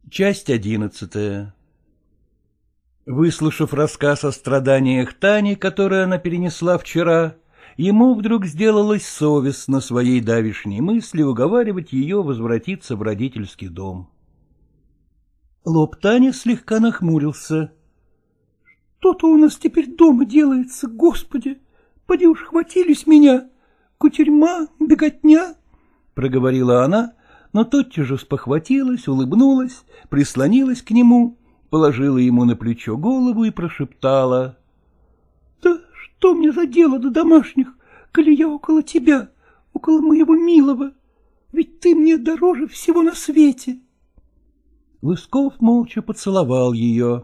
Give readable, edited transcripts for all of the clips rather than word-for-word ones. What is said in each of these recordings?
Часть 11. Выслушав рассказ о страданиях Тани, которые она перенесла вчера, ему вдруг сделалось совестно своей давешней мысли уговаривать ее возвратиться в родительский дом. Лоб Тани слегка нахмурился. — Что-то у нас теперь дома делается, Господи! Поди уж хватились меня! Кутерьма, беготня! — проговорила она, но тотчас же спохватилась, улыбнулась, прислонилась к нему, положила ему на плечо голову и прошептала. — Да что мне за дело до домашних, коли я около тебя, около моего милого? Ведь ты мне дороже всего на свете. Лысков молча поцеловал ее.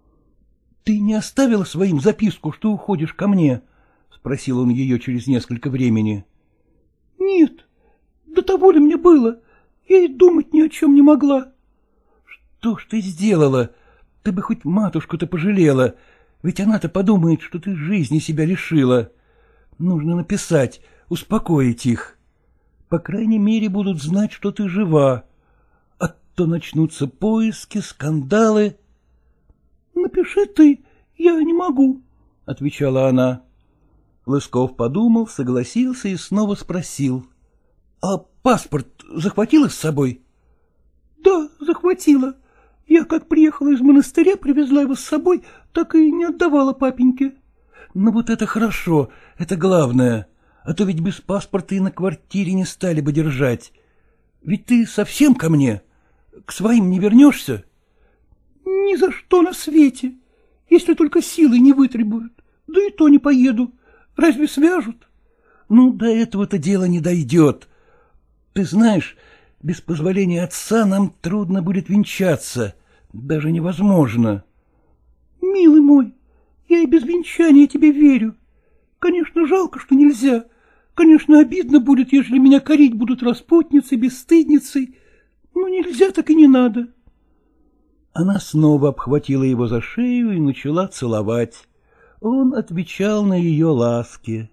— Ты не оставила своим записку, что уходишь ко мне? — спросил он ее через несколько времени. — Нет, до того ли мне было? Я и думать ни о чем не могла. — Что ж ты сделала? Ты бы хоть матушку-то пожалела, ведь она-то подумает, что ты жизни себя лишила. Нужно написать, успокоить их. По крайней мере, будут знать, что ты жива. А то начнутся поиски, скандалы. — Напиши ты, я не могу, — отвечала она. Лысков подумал, согласился и снова спросил. — А паспорт захватила с собой? — Да, захватила. Я, как приехала из монастыря, привезла его с собой, так и не отдавала папеньке. — Ну вот это хорошо, это главное. А то ведь без паспорта и на квартире не стали бы держать. Ведь ты совсем ко мне? К своим не вернешься? — Ни за что на свете. Если только силы не вытребуют. Да и то не поеду. Разве свяжут? — Ну, до этого-то дело не дойдет. Ты знаешь, без позволения отца нам трудно будет венчаться, даже невозможно. — Милый мой, я и без венчания тебе верю. Конечно, жалко, что нельзя. Конечно, обидно будет, если меня корить будут распутницей, бесстыдницей. Но нельзя, так и не надо. Она снова обхватила его за шею и начала целовать. Он отвечал на ее ласки.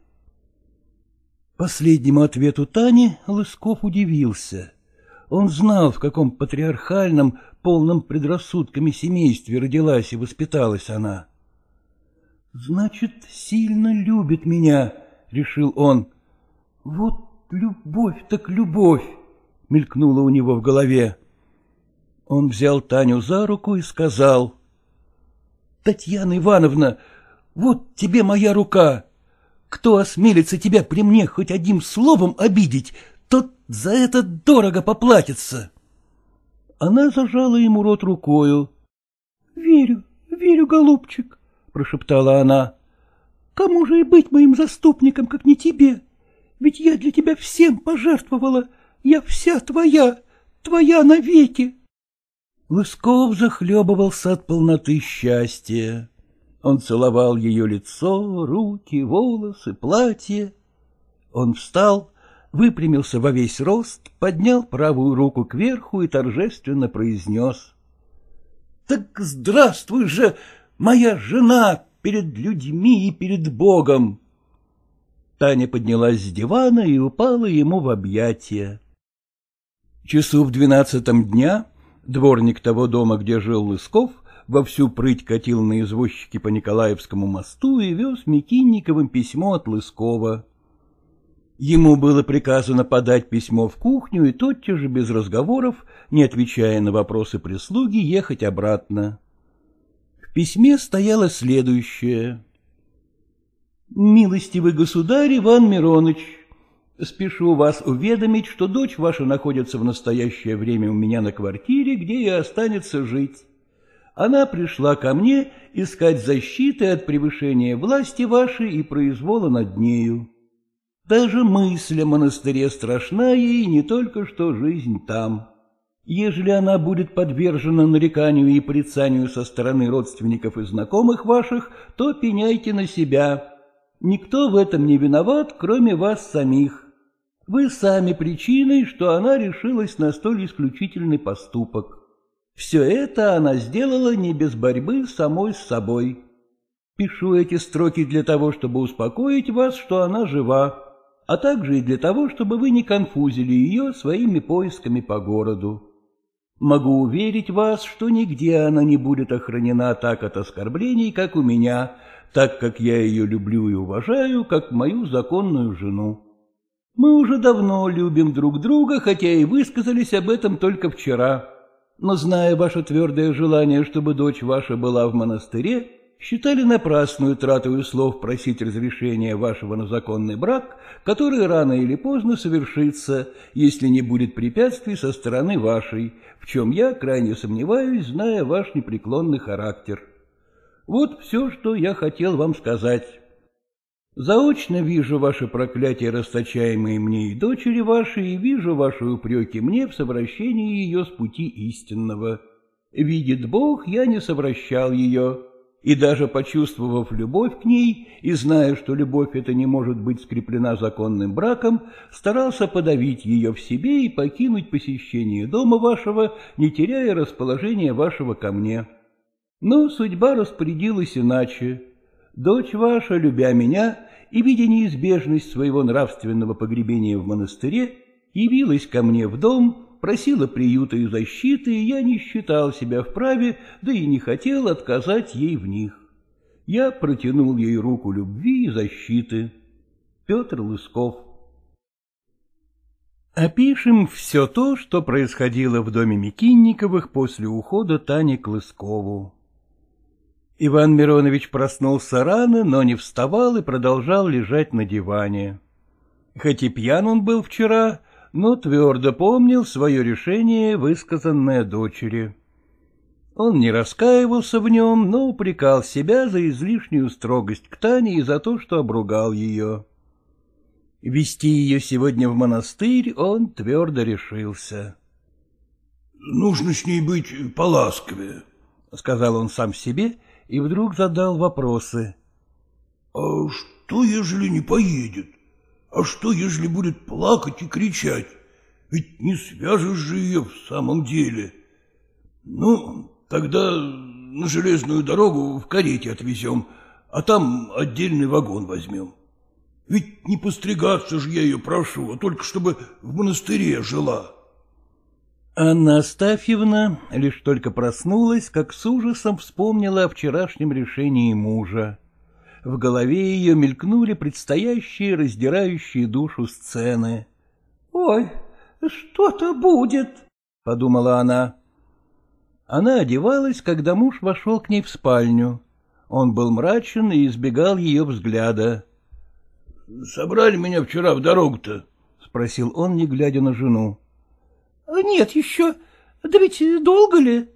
Последнему ответу Тани Лысков удивился. Он знал, в каком патриархальном, полном предрассудками семействе родилась и воспиталась она. — Значит, сильно любит меня, — решил он. — Вот любовь так любовь, — мелькнуло у него в голове. Он взял Таню за руку и сказал. — Татьяна Ивановна, вот тебе моя рука. Кто осмелится тебя при мне хоть одним словом обидеть, тот за это дорого поплатится. Она зажала ему рот рукою. — Верю, верю, голубчик, — прошептала она. — Кому же и быть моим заступником, как не тебе? Ведь я для тебя всем пожертвовала. Я вся твоя, твоя навеки. Лысков захлебывался от полноты счастья. Он целовал ее лицо, руки, волосы, платье. Он встал, выпрямился во весь рост, поднял правую руку кверху и торжественно произнес. — Так здравствуй же, моя жена, перед людьми и перед Богом! Таня поднялась с дивана и упала ему в объятия. Часу в 12 дня дворник того дома, где жил Лысков, во всю прыть катил на извозчике по Николаевскому мосту и вез Микинниковым письмо от Лыскова. Ему было приказано подать письмо в кухню и тотчас же, без разговоров, не отвечая на вопросы прислуги, ехать обратно. В письме стояло следующее. «Милостивый государь Иван Мироныч, спешу вас уведомить, что дочь ваша находится в настоящее время у меня на квартире, где и останется жить. Она пришла ко мне искать защиты от превышения власти вашей и произвола над нею. Даже мысль о монастыре страшна ей, не только что жизнь там. Ежели она будет подвержена нареканию и порицанию со стороны родственников и знакомых ваших, то пеняйте на себя. Никто в этом не виноват, кроме вас самих. Вы сами причиной, что она решилась на столь исключительный поступок. Все это она сделала не без борьбы самой с собой. Пишу эти строки для того, чтобы успокоить вас, что она жива, а также и для того, чтобы вы не конфузили ее своими поисками по городу. Могу уверить вас, что нигде она не будет охранена так от оскорблений, как у меня, так как я ее люблю и уважаю, как мою законную жену. Мы уже давно любим друг друга, хотя и высказались об этом только вчера. Но, зная ваше твердое желание, чтобы дочь ваша была в монастыре, считали напрасную тратою слов просить разрешения вашего на законный брак, который рано или поздно совершится, если не будет препятствий со стороны вашей, в чем я крайне сомневаюсь, зная ваш непреклонный характер. Вот все, что я хотел вам сказать. Заочно вижу ваши проклятия, расточаемые мне и дочери вашей, и вижу ваши упреки мне в совращении ее с пути истинного. Видит Бог, я не совращал ее, и даже почувствовав любовь к ней и зная, что любовь эта не может быть скреплена законным браком, старался подавить ее в себе и покинуть посещение дома вашего, не теряя расположения вашего ко мне. Но судьба распорядилась иначе. Дочь ваша, любя меня и видя неизбежность своего нравственного погребения в монастыре, явилась ко мне в дом, просила приюта и защиты, и я не считал себя вправе, да и не хотел отказать ей в них. Я протянул ей руку любви и защиты. Петр Лысков. Опишем все то, что происходило в доме Микинниковых после ухода Тани к Лыскову. Иван Миронович проснулся рано, но не вставал и продолжал лежать на диване. Хоть и пьян он был вчера, но твердо помнил свое решение, высказанное дочери. Он не раскаивался в нем, но упрекал себя за излишнюю строгость к Тане и за то, что обругал ее. Вести ее сегодня в монастырь он твердо решился. — Нужно с ней быть поласковее, — сказал он сам себе и вдруг задал вопросы. — А что, ежели не поедет? А что, ежели будет плакать и кричать? Ведь не свяжешь же ее в самом деле. Ну, тогда на железную дорогу в карете отвезем, а там отдельный вагон возьмем. Ведь не постригаться же я ее прошу, а только чтобы в монастыре жила. Анна Астафьевна лишь только проснулась, как с ужасом вспомнила о вчерашнем решении мужа. В голове ее мелькнули предстоящие, раздирающие душу сцены. — Ой, что-то будет, — подумала она. Она одевалась, когда муж вошел к ней в спальню. Он был мрачен и избегал ее взгляда. — Собрали меня вчера в дорогу-то? — спросил он, не глядя на жену. — Нет еще. Да ведь долго ли?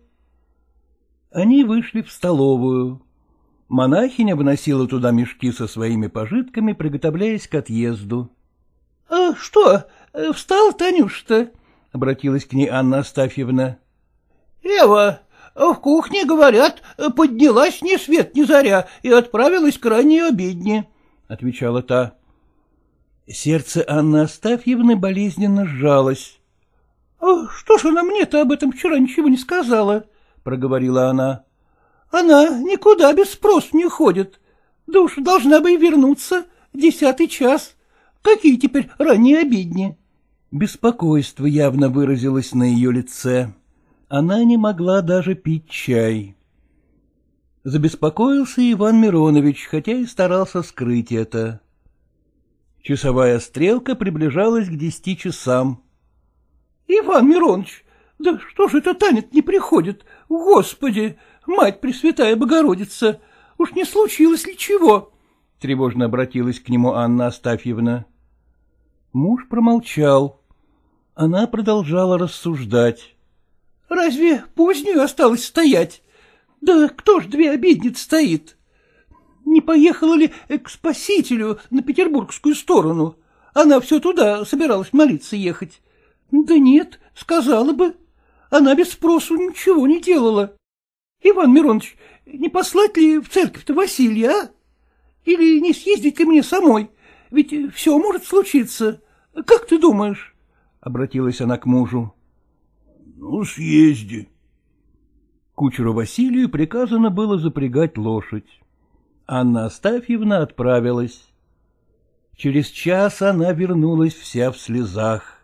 Они вышли в столовую. Монахиня вносила туда мешки со своими пожитками, приготовляясь к отъезду. — Что, встал, Танюш-то? — обратилась к ней Анна Астафьевна. — Эва, в кухне, говорят, поднялась ни свет ни заря и отправилась к ранней обедне, — отвечала та. Сердце Анны Астафьевны болезненно сжалось. — Что ж она мне-то об этом вчера ничего не сказала? — проговорила она. — Она никуда без спросу не ходит. Да уж должна бы и вернуться. 10-й час. Какие теперь ранние обедни? Беспокойство явно выразилось на ее лице. Она не могла даже пить чай. Забеспокоился Иван Миронович, хотя и старался скрыть это. Часовая стрелка приближалась к 10 часам. — Иван Миронович, да что же это Таня не приходит? Господи, Мать Пресвятая Богородица, уж не случилось ли чего? — тревожно обратилась к нему Анна Астафьевна. Муж промолчал. Она продолжала рассуждать. — Разве позднюю осталось стоять? Да кто ж 2 обедницы стоит? Не поехала ли к Спасителю на петербургскую сторону? Она все туда собиралась молиться ехать. Да нет, сказала бы. Она без спросу ничего не делала. Иван Миронович, не послать ли в церковь-то Василия, а? Или не съездить ли мне самой? Ведь все может случиться. Как ты думаешь? — обратилась она к мужу. — Ну, съезди. Кучеру Василию приказано было запрягать лошадь. Анна Астафьевна отправилась. Через час она вернулась вся в слезах.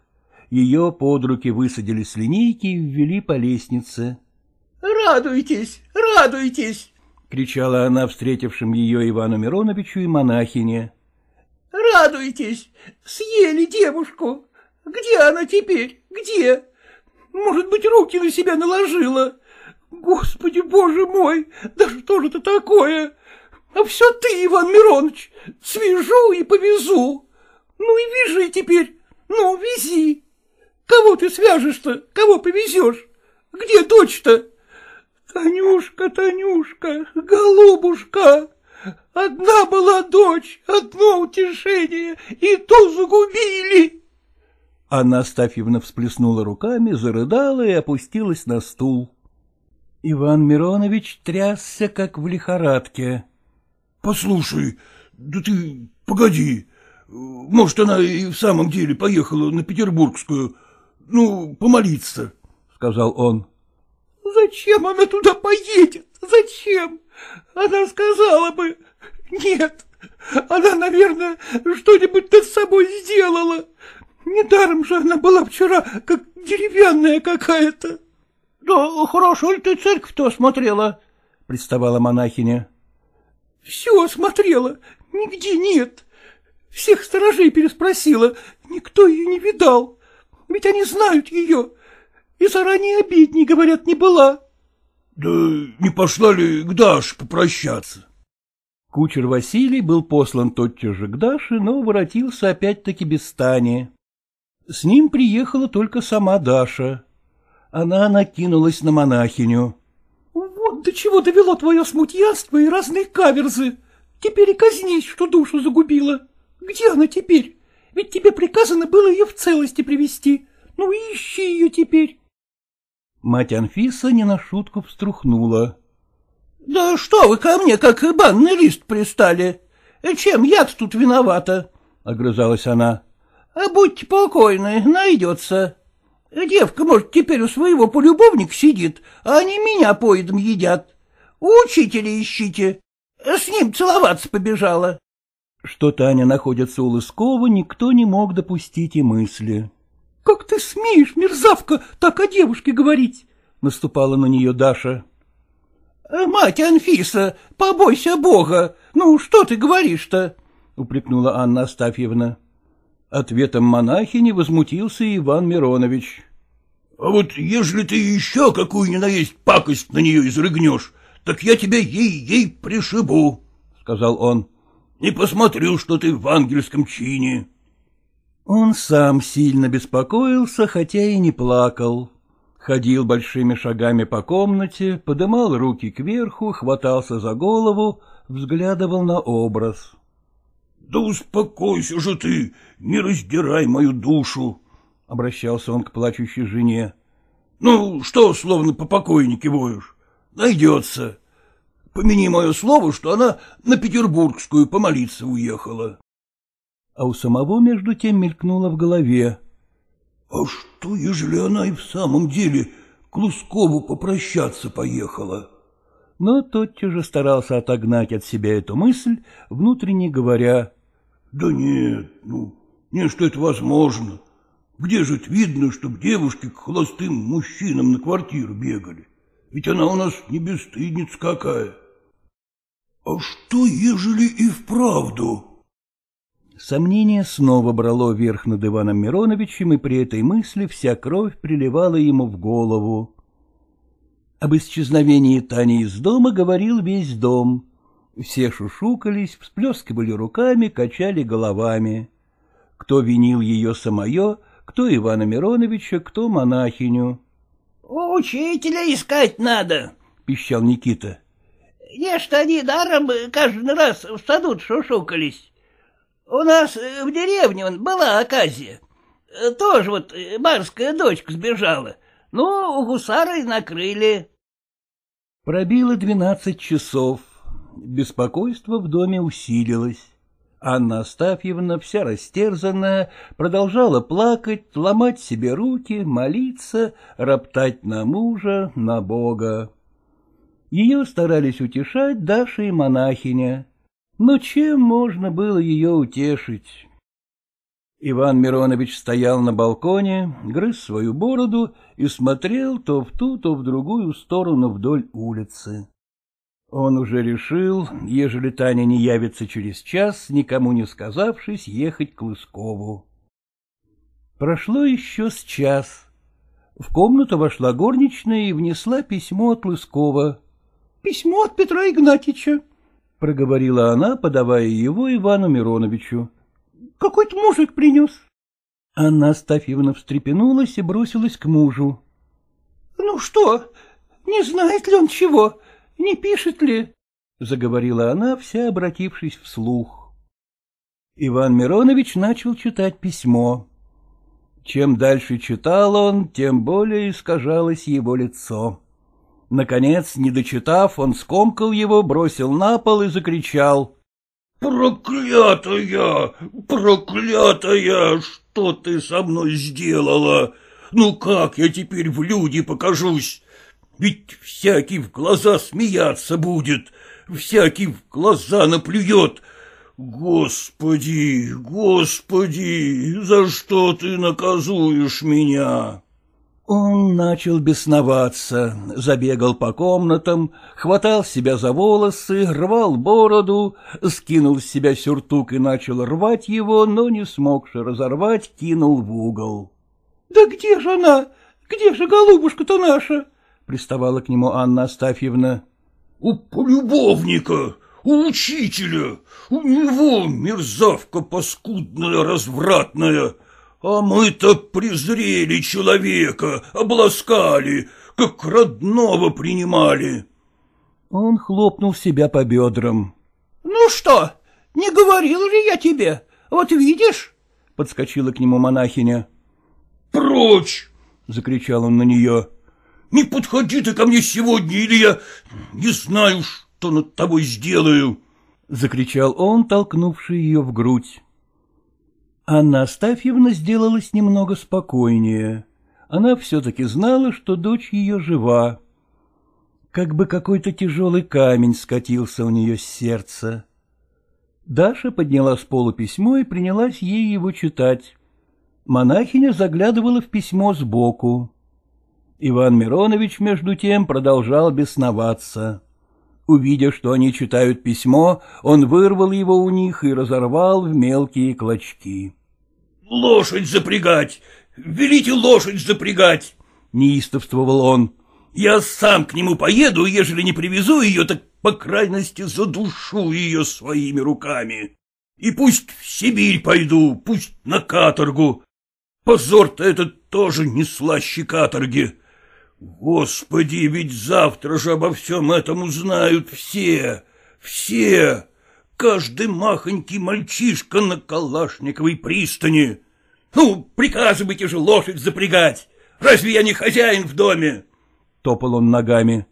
ее под руки высадили с линейки и ввели по лестнице. — Радуйтесь, радуйтесь! — кричала она встретившим ее Ивану Мироновичу и монахине. — Радуйтесь! Съели девушку! Где она теперь? Где? Может быть, руки на себя наложила? Господи, боже мой, да что же это такое? А все ты, Иван Миронович, свяжу и повезу. Ну и вяжи теперь, ну, вези. Кого ты свяжешь-то, кого повезешь? Где дочь-то? Танюшка, Танюшка, голубушка, одна была дочь, одно утешение, и то загубили. Анна Астафьевна всплеснула руками, зарыдала и опустилась на стул. Иван Миронович трясся, как в лихорадке. — Послушай, да ты погоди, может, она и в самом деле поехала на Петербургскую, ну, помолиться, — сказал он. — Зачем она туда поедет? Зачем? Она сказала бы... Нет, она, наверное, что-нибудь над собой сделала. Недаром же она была вчера, как деревянная какая-то. — Да хорошо ли ты церковь-то осмотрела? — приставала монахиня. — Все осмотрела, нигде нет. Всех сторожей переспросила, никто ее не видал. Ведь они знают ее. И заранее обедней, говорят, не была. — Да не пошла ли к Даше попрощаться? Кучер Василий был послан тотчас же к Даше, но воротился опять-таки без стани. С ним приехала только сама Даша. Она накинулась на монахиню. — Вот до чего довело твое смутьянство и разные каверзы. Теперь и казнись, что душу загубила. Где она теперь? Ведь тебе приказано было ее в целости привести. Ну, ищи ее теперь. Мать Анфиса не на шутку вструхнула. — Да что вы ко мне, как банный лист, пристали? Чем я-то тут виновата? — огрызалась она. — Будьте покойны, найдется. Девка, может, теперь у своего полюбовника сидит, а они меня поедом едят. Учителя ищите. С ним целоваться побежала. Что Таня находится у Лыскова, никто не мог допустить и мысли. — Как ты смеешь, мерзавка, так о девушке говорить? — наступала на нее Даша. — Мать Анфиса, побойся Бога. Ну, что ты говоришь-то? — упрекнула Анна Астафьевна. Ответом монахини возмутился Иван Миронович. — А вот ежели ты еще какую ни на есть пакость на нее изрыгнешь, так я тебя ей пришибу, — сказал он. — Не посмотрю, что ты в ангельском чине. Он сам сильно беспокоился, хотя и не плакал. Ходил большими шагами по комнате, подымал руки кверху, хватался за голову, взглядывал на образ. — Да успокойся же ты, не раздирай мою душу, — обращался он к плачущей жене. — Ну, что словно по покойнике воешь? Найдется. Помяни мое слово, что она на Петербургскую помолиться уехала. А у самого между тем мелькнуло в голове. — А что, ежели она и в самом деле к Лыскову попрощаться поехала? Но тотчас же старался отогнать от себя эту мысль, внутренне говоря. — Да нет, не, что это возможно. Где же это видно, чтоб девушки к холостым мужчинам на квартиру бегали? Ведь она у нас не бесстыдница какая. А что, ежели и вправду? Сомнение снова брало верх над Иваном Мироновичем, и при этой мысли вся кровь приливала ему в голову. Об исчезновении Тани из дома говорил весь дом. Все шушукались, всплескивали руками, качали головами. Кто винил ее самое, кто Ивана Мироновича, кто монахиню. — Учителя искать надо, — пищал Никита. — Не-что они даром каждый раз в саду шушукались. У нас в деревне была оказия. Тоже вот барская дочка сбежала. Ну, гусары накрыли. Пробило 12 часов. Беспокойство в доме усилилось. Анна Астафьевна, вся растерзанная, продолжала плакать, ломать себе руки, молиться, роптать на мужа, на Бога. Ее старались утешать Даша и монахиня. Но чем можно было ее утешить? Иван Миронович стоял на балконе, грыз свою бороду и смотрел то в ту, то в другую сторону вдоль улицы. Он уже решил, ежели Таня не явится через час, никому не сказавшись, ехать к Лыскову. Прошло еще с час. В комнату вошла горничная и внесла письмо от Лыскова. — Письмо от Петра Игнатьича, — проговорила она, подавая его Ивану Мироновичу. — Какой-то мужик принес. Анна Астафьевна встрепенулась и бросилась к мужу. — Ну что, не знает ли он чего? Не пишет ли? — заговорила она, вся обратившись вслух. Иван Миронович начал читать письмо. Чем дальше читал он, тем более искажалось его лицо. Наконец, не дочитав, он скомкал его, бросил на пол и закричал. — Проклятая, проклятая, что ты со мной сделала? Ну как я теперь в люди покажусь? Ведь всякий в глаза смеяться будет, всякий в глаза наплюет. Господи, Господи, за что ты наказуешь меня? Он начал бесноваться, забегал по комнатам, хватал себя за волосы, рвал бороду, скинул с себя сюртук и начал рвать его, но, не смогши разорвать, кинул в угол. — Да где же она? Где же голубушка-то наша? — приставала к нему Анна Астафьевна. — У полюбовника, у учителя, у него мерзавка паскудная, развратная. А мы-то презрели человека, обласкали, как родного принимали. Он хлопнул себя по бедрам. — Ну что, не говорил же я тебе? Вот видишь? — подскочила к нему монахиня. — Прочь! — закричал он на нее. — Не подходи ты ко мне сегодня, или я не знаю, что над тобой сделаю! — закричал он, толкнувший ее в грудь. Анна Астафьевна сделалась немного спокойнее. Она все-таки знала, что дочь ее жива. Как бы какой-то тяжелый камень скатился у нее с сердца. Даша подняла с пола письмо и принялась ей его читать. Монахиня заглядывала в письмо сбоку. Иван Миронович, между тем, продолжал бесноваться. Увидя, что они читают письмо, он вырвал его у них и разорвал в мелкие клочки. — Лошадь запрягать! Велите лошадь запрягать! — неистовствовал он. — Я сам к нему поеду, ежели не привезу ее, так, по крайности, задушу ее своими руками. И пусть в Сибирь пойду, пусть на каторгу. Позор-то этот тоже не слаще каторги. Господи, ведь завтра же обо всем этом узнают все, все, каждый махонький мальчишка на Калашниковой пристани. Ну, приказывайте же лошадь запрягать, разве я не хозяин в доме? — топал он ногами.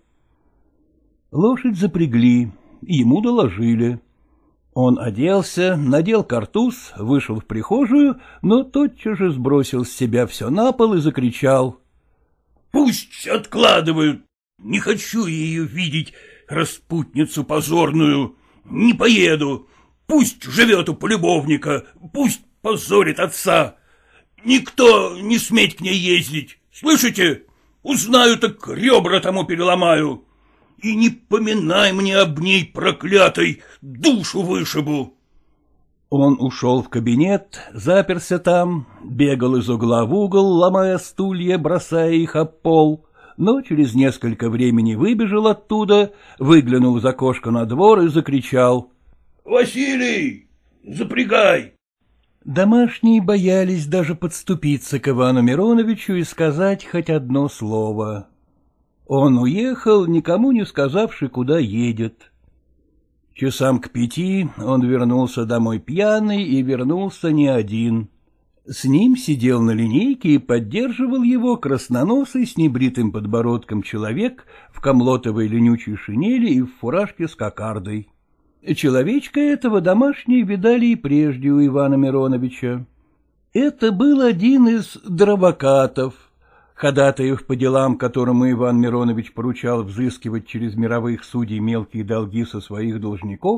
Лошадь запрягли, ему доложили. Он оделся, надел картуз, вышел в прихожую, но тотчас же сбросил с себя все на пол и закричал. Пусть откладывают. Не хочу ее видеть, распутницу позорную. Не поеду. Пусть живет у полюбовника, пусть позорит отца. Никто не сметь к ней ездить. Слышите? Узнаю, так ребра тому переломаю. И не поминай мне об ней, проклятой, душу вышибу. Он ушел в кабинет, заперся там, бегал из угла в угол, ломая стулья, бросая их об пол, но через несколько времени выбежал оттуда, выглянул из окошка на двор и закричал. — Василий, запрягай! Домашние боялись даже подступиться к Ивану Мироновичу и сказать хоть одно слово. Он уехал, никому не сказавши, куда едет. Часам к 5 он вернулся домой пьяный и вернулся не один. С ним сидел на линейке и поддерживал его красноносый с небритым подбородком человек в комлотовой ленючей шинели и в фуражке с кокардой. Человечка этого домашние видали и прежде у Ивана Мироновича. Это был один из дровокатов, ходатаев по делам, которому Иван Миронович поручал взыскивать через мировых судей мелкие долги со своих должников,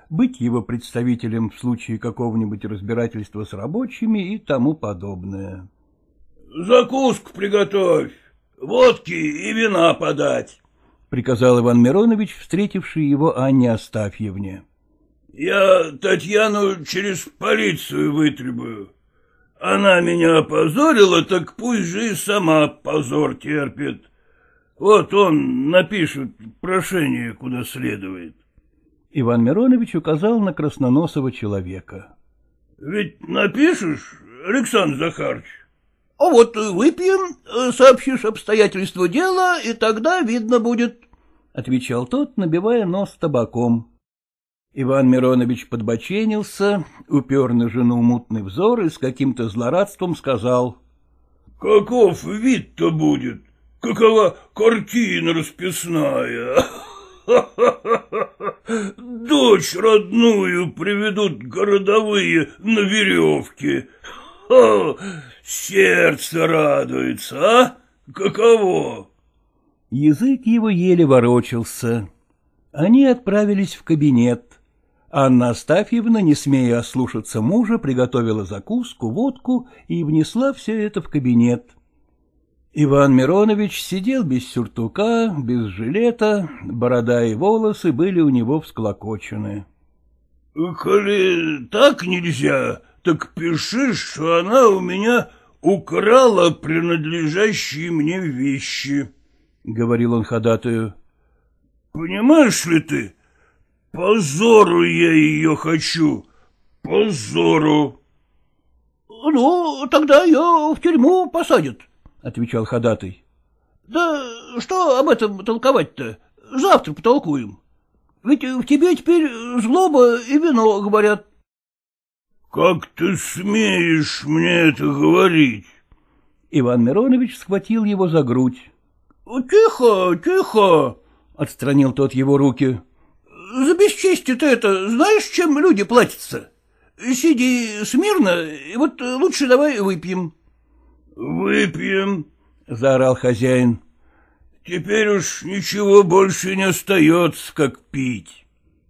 быть его представителем в случае какого-нибудь разбирательства с рабочими и тому подобное. — Закуску приготовь, водки и вина подать, — приказал Иван Миронович, встретивший его Анне Астафьевне. — Я Татьяну через полицию вытребую. Она меня опозорила, так пусть же и сама позор терпит. Вот он напишет прошение, куда следует. Иван Миронович указал на красноносого человека. — Ведь напишешь, Александр Захарович? — А вот выпьем, сообщишь обстоятельства дела, и тогда видно будет, — отвечал тот, набивая нос табаком. Иван Миронович подбоченился, упер на жену мутный взор и с каким-то злорадством сказал: — Каков вид-то будет? Какова картина расписная! Дочь родную приведут городовые на веревке. Сердце радуется, а? Каково? Язык его еле ворочался. Они отправились в кабинет. Анна Астафьевна, не смея ослушаться мужа, приготовила закуску, водку и внесла все это в кабинет. Иван Миронович сидел без сюртука, без жилета, борода и волосы были у него всклокочены. — Коли так нельзя, так пиши, что она у меня украла принадлежащие мне вещи, — говорил он ходатаю. — Понимаешь ли ты, позору я ее хочу, позору. — Ну, тогда ее в тюрьму посадят, — отвечал ходатай. — Да что об этом толковать-то? Завтра потолкуем. Ведь в тебе теперь злоба и вино, говорят. — Как ты смеешь мне это говорить? Иван Миронович схватил его за грудь. — Тихо, тихо, — отстранил тот его руки. — За бесчестие ты это знаешь, чем люди платятся? Сиди смирно, и вот лучше давай выпьем. — Выпьем, — заорал хозяин. — Теперь уж ничего больше не остается, как пить.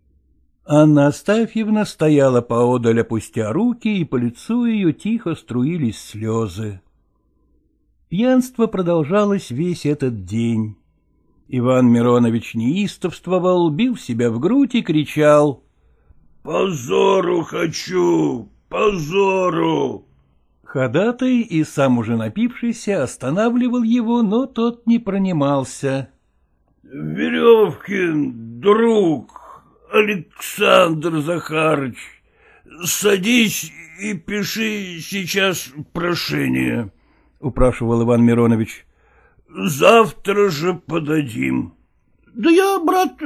Анна Астафьевна стояла поодаль, опустя руки, и по лицу ее тихо струились слезы. Пьянство продолжалось весь этот день. Иван Миронович неистовствовал, бил себя в грудь и кричал: — Позору хочу, позору! Ходатай и сам уже напившийся останавливал его, но тот не пронимался. — Веревкин, друг, Александр Захарович, садись и пиши сейчас прошение, — упрашивал Иван Миронович. — Завтра же подадим. — Да я, брат,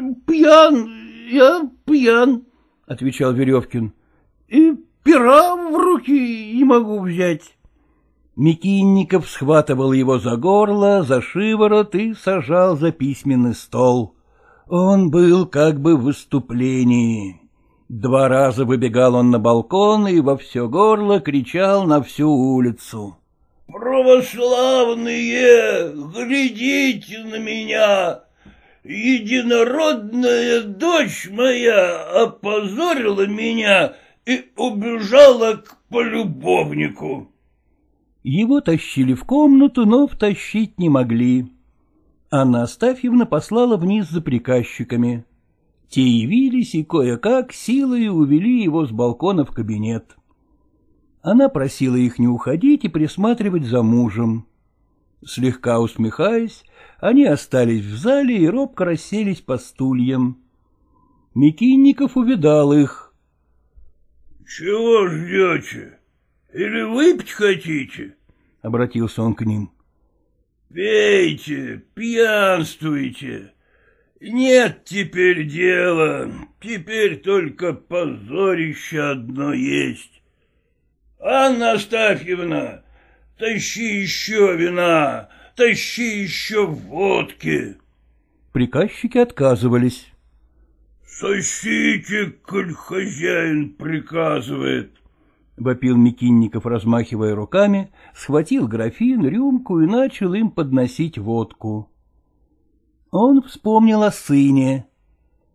пьян, — отвечал Веревкин, — и пера в руки не могу взять. Микинников схватывал его за горло, за шиворот и сажал за письменный стол. Он был как бы в выступлении. 2 раза выбегал он на балкон и во все горло кричал на всю улицу: — Православные, глядите на меня! Единородная дочь моя опозорила меня и убежала к полюбовнику. Его тащили в комнату, но втащить не могли. Анна Астафьевна послала вниз за приказчиками. Те явились и кое-как силой увели его с балкона в кабинет. Она просила их не уходить и присматривать за мужем. Слегка усмехаясь, они остались в зале и робко расселись по стульям. Микинников увидал их. — Чего ждете? Или выпить хотите? — обратился он к ним. — Пейте, пьянствуйте. Нет теперь дела, теперь только позорище одно есть. Анна Астафьевна, тащи еще вина, тащи еще водки. Приказчики отказывались. — Сосите, коль хозяин приказывает, — вопил Микинников, размахивая руками, схватил графин, рюмку и начал им подносить водку. Он вспомнил о сыне. —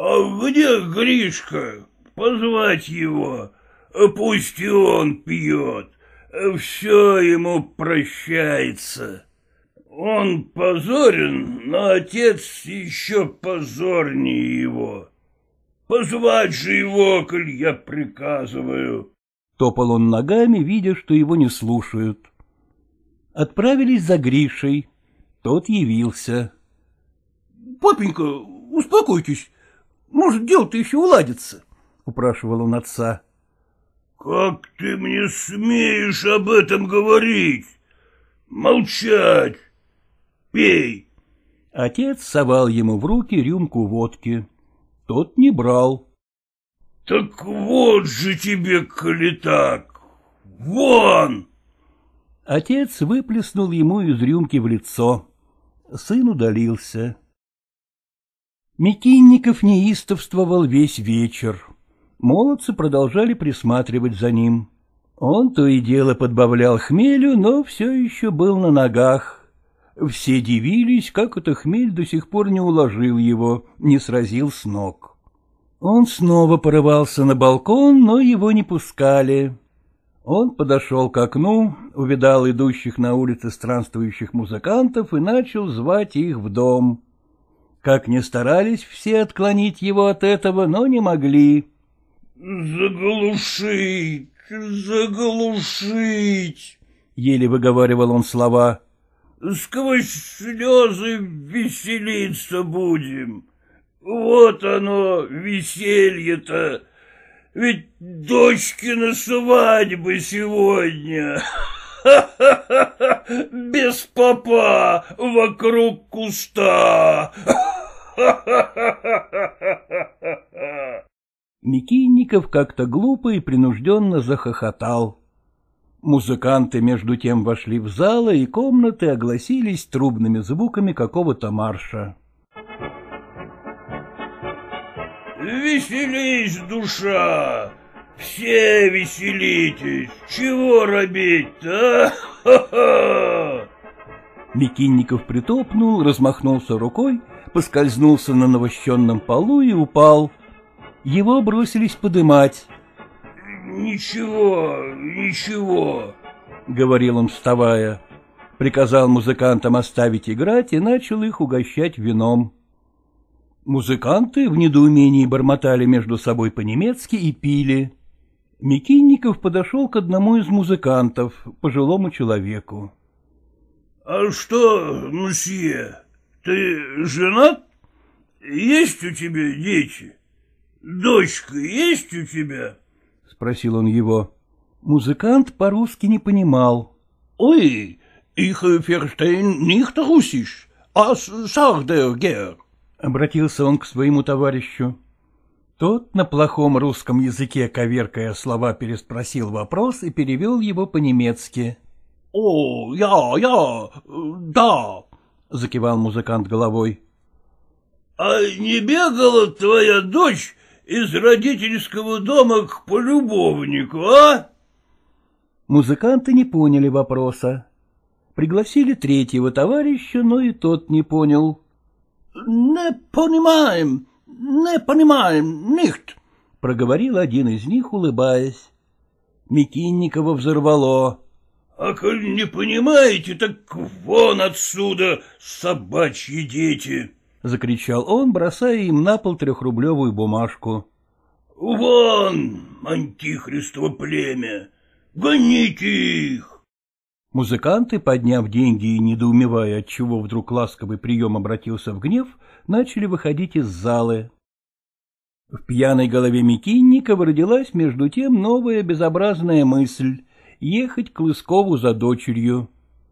А где Гришка? Позвать его, пусть и он пьет, все ему прощается. Он позорен, но отец еще позорнее его. Позвать же его, коль я приказываю. Топал он ногами, видя, что его не слушают. Отправились за Гришей. Тот явился. — Папенька, успокойтесь, может, дело-то еще уладится, — упрашивал он отца. — Как ты мне смеешь об этом говорить? Молчать! Пей! Отец совал ему в руки рюмку водки. Тот не брал. — Так вот же тебе, коли так! Вон! Отец выплеснул ему из рюмки в лицо. Сын удалился. Микинников неистовствовал весь вечер. Молодцы продолжали присматривать за ним. Он то и дело подбавлял хмелю, но все еще был на ногах. Все дивились, как это хмель до сих пор не уложил его, не сразил с ног. Он снова порывался на балкон, но его не пускали. Он подошел к окну, увидал идущих на улице странствующих музыкантов и начал звать их в дом. Как ни старались все отклонить его от этого, но не могли. — Заглушить, заглушить! — еле выговаривал он слова. — Сквозь слезы веселиться будем. Вот оно, веселье-то. Ведь дочкина свадьба сегодня. Без попа вокруг куста. Микинников как-то глупо и принужденно захохотал. Музыканты между тем вошли в залы, и комнаты огласились трубными звуками какого-то марша. Веселись, душа, все веселитесь, чего робить-то, а? Микинников притопнул, размахнулся рукой, поскользнулся на навощенном полу и упал. Его бросились подымать. — Ничего, ничего, — говорил он, вставая. Приказал музыкантам оставить играть и начал их угощать вином. Музыканты в недоумении бормотали между собой по-немецки и пили. Микинников подошел к одному из музыкантов, пожилому человеку. — А что, мсье, ты женат? Есть у тебя дети? Дочка есть у тебя? — спросил он его. Музыкант по-русски не понимал. — Ой, ich verstehe nicht Russisch, as sagt der Herr. Обратился он к своему товарищу. Тот на плохом русском языке, коверкая слова, переспросил вопрос и перевел его по-немецки. — О, я, да, — закивал музыкант головой. — А не бегала твоя дочь из родительского дома к полюбовнику, а? Музыканты не поняли вопроса. Пригласили третьего товарища, но и тот не понял. — Не понимаем, nicht, — проговорил один из них, улыбаясь. Микинникова взорвало. — А коль не понимаете, так вон отсюда, собачьи дети! — закричал он, бросая им на пол 3-рублевую бумажку. — Вон, антихристово племя! Гоните их! Музыканты, подняв деньги и недоумевая, отчего вдруг ласковый прием обратился в гнев, начали выходить из залы. В пьяной голове Микинникова родилась между тем новая безобразная мысль — ехать к Лыскову за дочерью.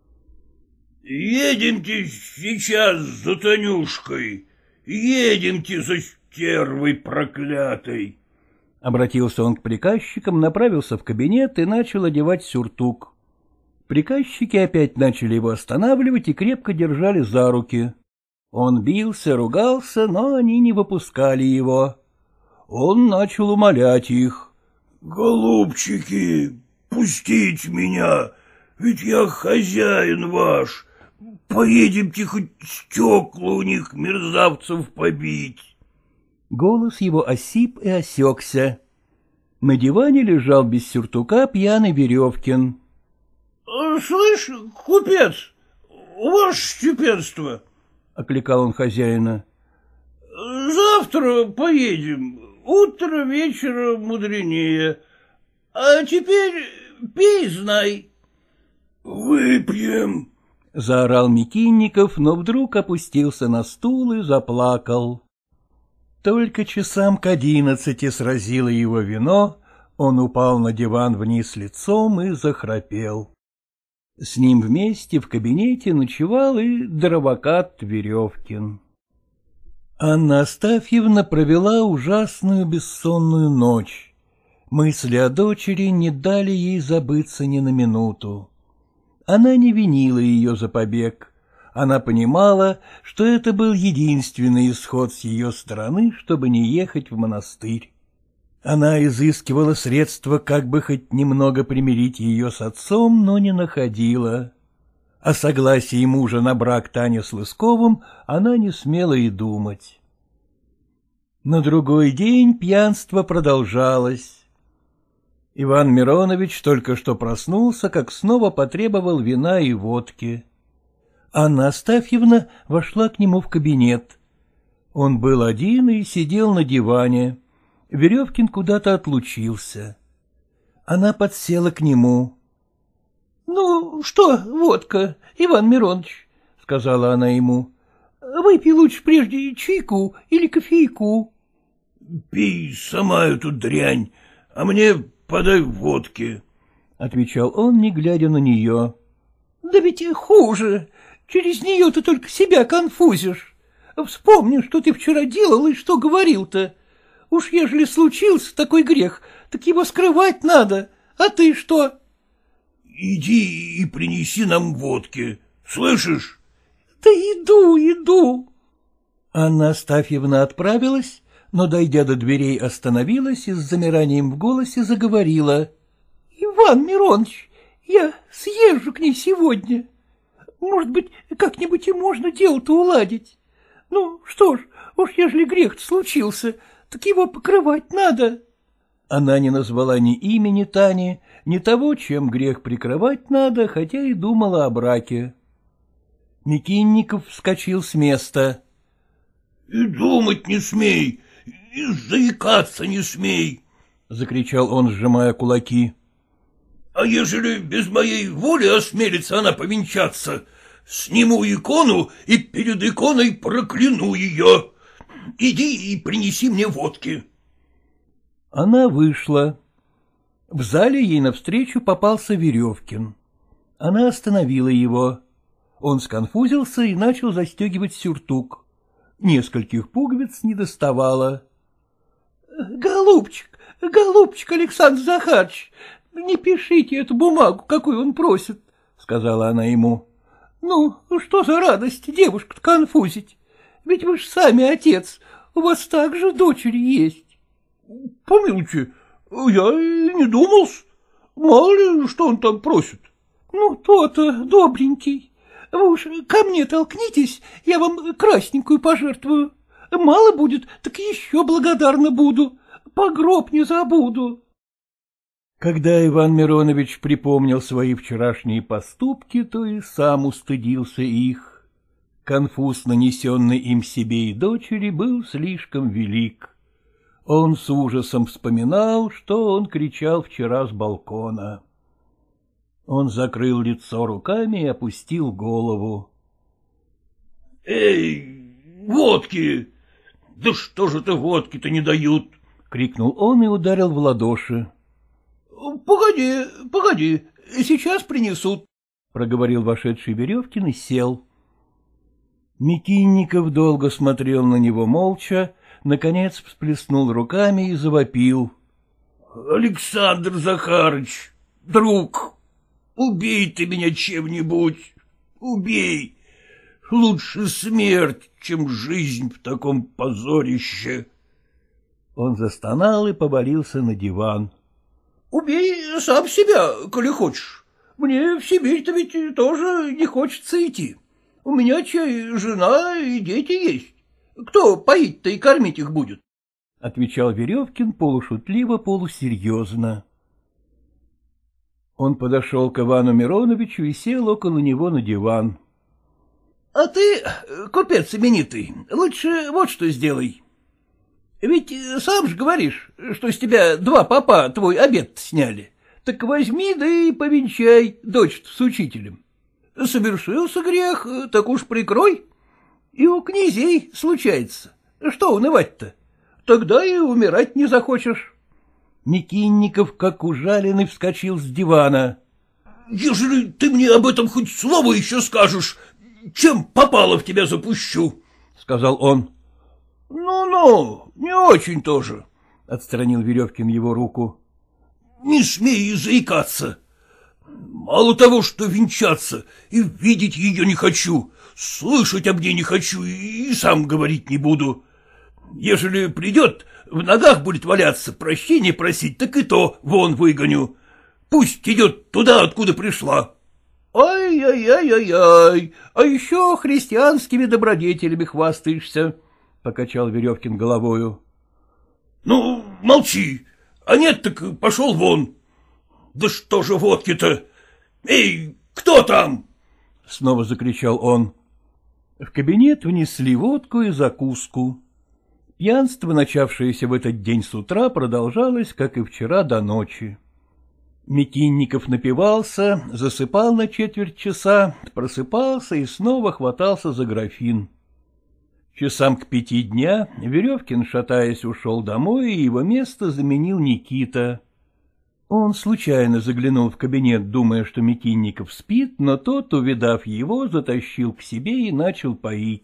— Едемте сейчас за Танюшкой, едемте за стервой проклятой. Обратился он к приказчикам, направился в кабинет и начал одевать сюртук. Приказчики опять начали его останавливать и крепко держали за руки. Он бился, ругался, но они не выпускали его. Он начал умолять их. — Голубчики, пустите меня, ведь я хозяин ваш. Поедемте хоть стекла у них, мерзавцев, побить. Голос его осип и осекся. На диване лежал без сюртука пьяный Веревкин. — Слышь, купец, ваше степенство, — окликал он хозяина. — завтра поедем, утро вечера мудренее, а теперь пей, знай. — Выпьем, — заорал Микинников, но вдруг опустился на стул и заплакал. Только часам к 11 сразило его вино, он упал на диван вниз лицом и захрапел. С ним вместе в кабинете ночевал и дровокат Веревкин. Анна Астафьевна провела ужасную бессонную ночь. Мысли о дочери не дали ей забыться ни на минуту. Она не винила ее за побег. Она понимала, что это был единственный исход с ее стороны, чтобы не ехать в монастырь. Она изыскивала средства, как бы хоть немного примирить ее с отцом, но не находила. О согласии мужа на брак Тани с Лысковым она не смела и думать. На другой день пьянство продолжалось. Иван Миронович только что проснулся, как снова потребовал вина и водки. Анна Астафьевна вошла к нему в кабинет. Он был один и сидел на диване. Веревкин куда-то отлучился. Она подсела к нему. — Ну, что, водка, Иван Миронович, — сказала она ему, — выпей лучше прежде чайку или кофейку. — Пей сама эту дрянь, а мне подай водки, — отвечал он, не глядя на нее. — Да ведь хуже. Через нее ты только себя конфузишь. Вспомни, что ты вчера делал и что говорил-то. Уж ежели случился такой грех, так его скрывать надо. А ты что? — Иди и принеси нам водки, слышишь? — Да иду. Анна Астафьевна отправилась, но, дойдя до дверей, остановилась и с замиранием в голосе заговорила. — Иван Миронович, я съезжу к ней сегодня. Может быть, как-нибудь и можно дело-то уладить. Ну, что ж, уж ежели грех-то случился, так его покрывать надо. Она не назвала ни имени Тани, ни того, чем грех прикрывать надо, хотя и думала о браке. Микинников вскочил с места. — И думать не смей, и заикаться не смей, — закричал он, сжимая кулаки. — А ежели без моей воли осмелится она повенчаться, сниму икону и перед иконой прокляну ее. Иди и принеси мне водки. Она вышла. В зале ей навстречу попался Веревкин. Она остановила его. Он сконфузился и начал застегивать сюртук. Нескольких пуговиц не доставало. — Голубчик Александр Захарович, не пишите эту бумагу, какую он просит, — сказала она ему. — Ну, что за радость девушку-то конфузить? Ведь вы ж сами отец, у вас также дочери есть. — Помилуйте, я и не думал, мало ли, что он там просит. — Ну, то-то, добренький. Вы уж ко мне толкнитесь, я вам красненькую пожертвую. Мало будет, так еще благодарна буду. По гроб не забуду. Когда Иван Миронович припомнил свои вчерашние поступки, то и сам устыдился их. Конфуз, нанесенный им себе и дочери, был слишком велик. Он с ужасом вспоминал, что он кричал вчера с балкона. Он закрыл лицо руками и опустил голову. — Эй, водки! Да что же это водки-то не дают? — крикнул он и ударил в ладоши. — Погоди, сейчас принесут, — проговорил вошедший Веревкин и сел. Микинников долго смотрел на него молча, наконец всплеснул руками и завопил. — Александр Захарыч, друг, убей ты меня чем-нибудь, убей. Лучше смерть, чем жизнь в таком позорище. Он застонал и повалился на диван. — Убей сам себя, коли хочешь. Мне в Сибирь-то ведь тоже не хочется идти. У меня чай жена и дети есть. Кто поить-то и кормить их будет? — отвечал Веревкин полушутливо, полусерьезно. Он подошел к Ивану Мироновичу и сел около него на диван. — А ты, купец именитый, лучше вот что сделай. Ведь сам же говоришь, что с тебя 2 попа твой обед сняли. Так возьми да и повенчай дочь с учителем. Совершился грех, так уж прикрой. И у князей случается. Что унывать-то? Тогда и умирать не захочешь. Микинников, как ужаленный, вскочил с дивана. — Ежели ты мне об этом хоть слово еще скажешь, чем попало в тебя запущу, — сказал он. — Ну-ну, не очень тоже, — отстранил Веревкин его руку. — Не смей заикаться. Мало того, что венчаться, и видеть ее не хочу, слышать об ней не хочу и сам говорить не буду. Ежели придет, в ногах будет валяться, прощения просить, так и то вон выгоню. Пусть идет туда, откуда пришла. — Ай-яй-яй-яй-яй, а еще христианскими добродетелями хвастаешься, — покачал Веревкин головою. — Ну, молчи, а нет, так пошел вон. Да что же водки-то? Эй, кто там? — снова закричал он. В кабинет внесли водку и закуску. Пьянство, начавшееся в этот день с утра, продолжалось, как и вчера, до ночи. Микинников напивался, засыпал на 1/4 часа, просыпался и снова хватался за графин. Часам к 5 дня Веревкин, шатаясь, ушел домой, и его место заменил Никита. Он случайно заглянул в кабинет, думая, что Микинников спит, но тот, увидав его, затащил к себе и начал поить.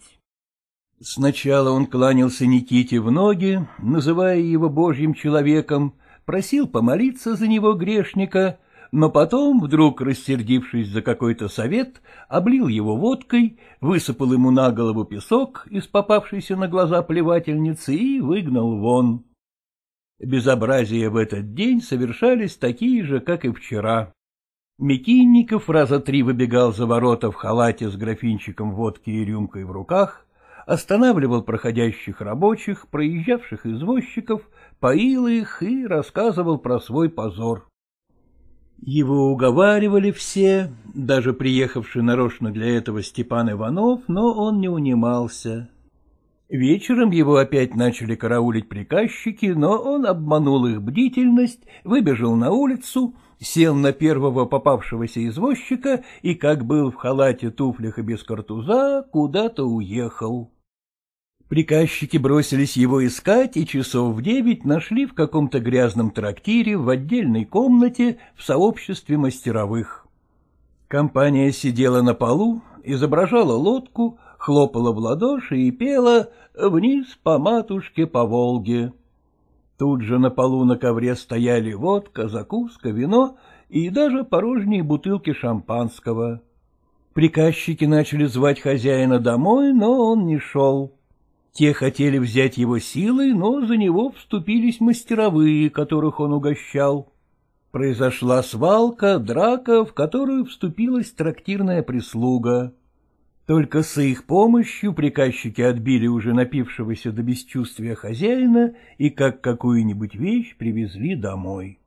Сначала он кланялся Никите в ноги, называя его божьим человеком, просил помолиться за него, грешника, но потом, вдруг рассердившись за какой-то совет, облил его водкой, высыпал ему на голову песок из попавшейся на глаза плевательницы и выгнал вон. Безобразия в этот день совершались такие же, как и вчера. Микинников раза 3 выбегал за ворота в халате с графинчиком водки и рюмкой в руках, останавливал проходящих рабочих, проезжавших извозчиков, поил их и рассказывал про свой позор. Его уговаривали все, даже приехавший нарочно для этого Степан Иванов, но он не унимался. Вечером его опять начали караулить приказчики, но он обманул их бдительность, выбежал на улицу, сел на первого попавшегося извозчика и, как был в халате, туфлях и без картуза, куда-то уехал. Приказчики бросились его искать и часов в 9 нашли в каком-то грязном трактире в отдельной комнате в сообществе мастеровых. Компания сидела на полу, изображала лодку, хлопала в ладоши и пела «Вниз по матушке по Волге». Тут же на полу на ковре стояли водка, закуска, вино и даже порожние бутылки шампанского. Приказчики начали звать хозяина домой, но он не шел. Те хотели взять его силой, но за него вступились мастеровые, которых он угощал. Произошла свалка, драка, в которую вступилась трактирная прислуга. Только с их помощью приказчики отбили уже напившегося до бесчувствия хозяина и как какую-нибудь вещь привезли домой.